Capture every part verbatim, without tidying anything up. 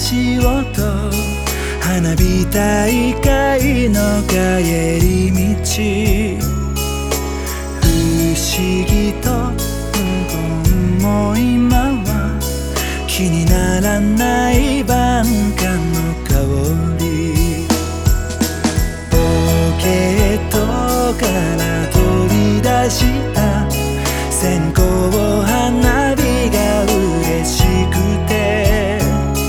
足音花火大会の帰り道不思議と無言も今は気にならない晩夏の香りポケットから取り出した線香花火が嬉しくて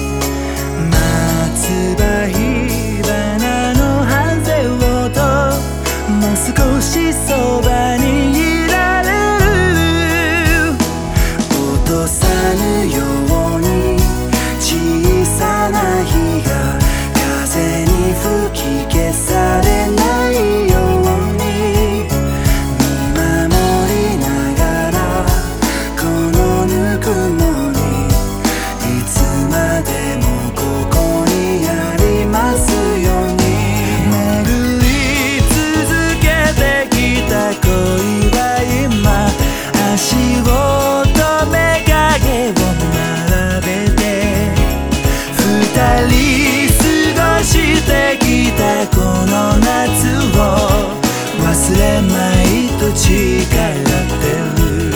松葉火花のハゼをともう少しそばにいられる落とさぬように小さな火が風に吹き消されないように見守りながらこのぬくもりいつまでもここにありますように巡り続けてきた恋は今足を止め影を並べて二人過ごしてきたこの夏を忘れまいと誓ってる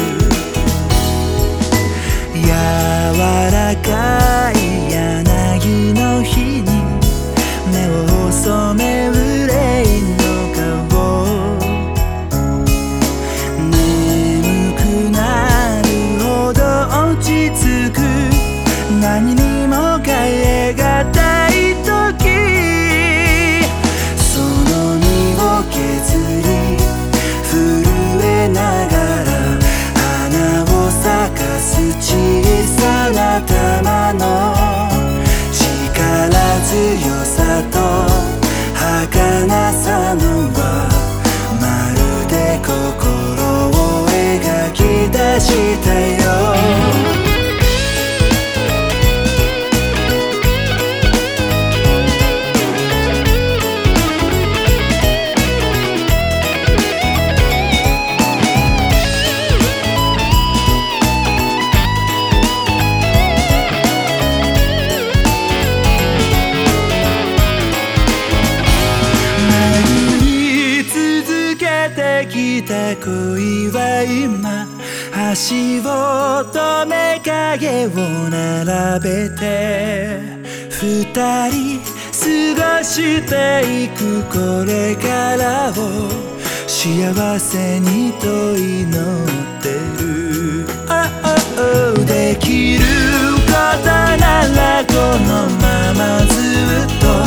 柔らかい柳の日に目を細め憂いの顔眠くなるほど落ち着く何にも変えがたい時その身を削り震えながら花を咲かす小さな玉の力強さと儚さのはまるで心を描き出したよきた恋は今足を止め影を並べて二人過ごしていくこれからを幸せにと祈ってる、oh, oh, できることならこのままずっと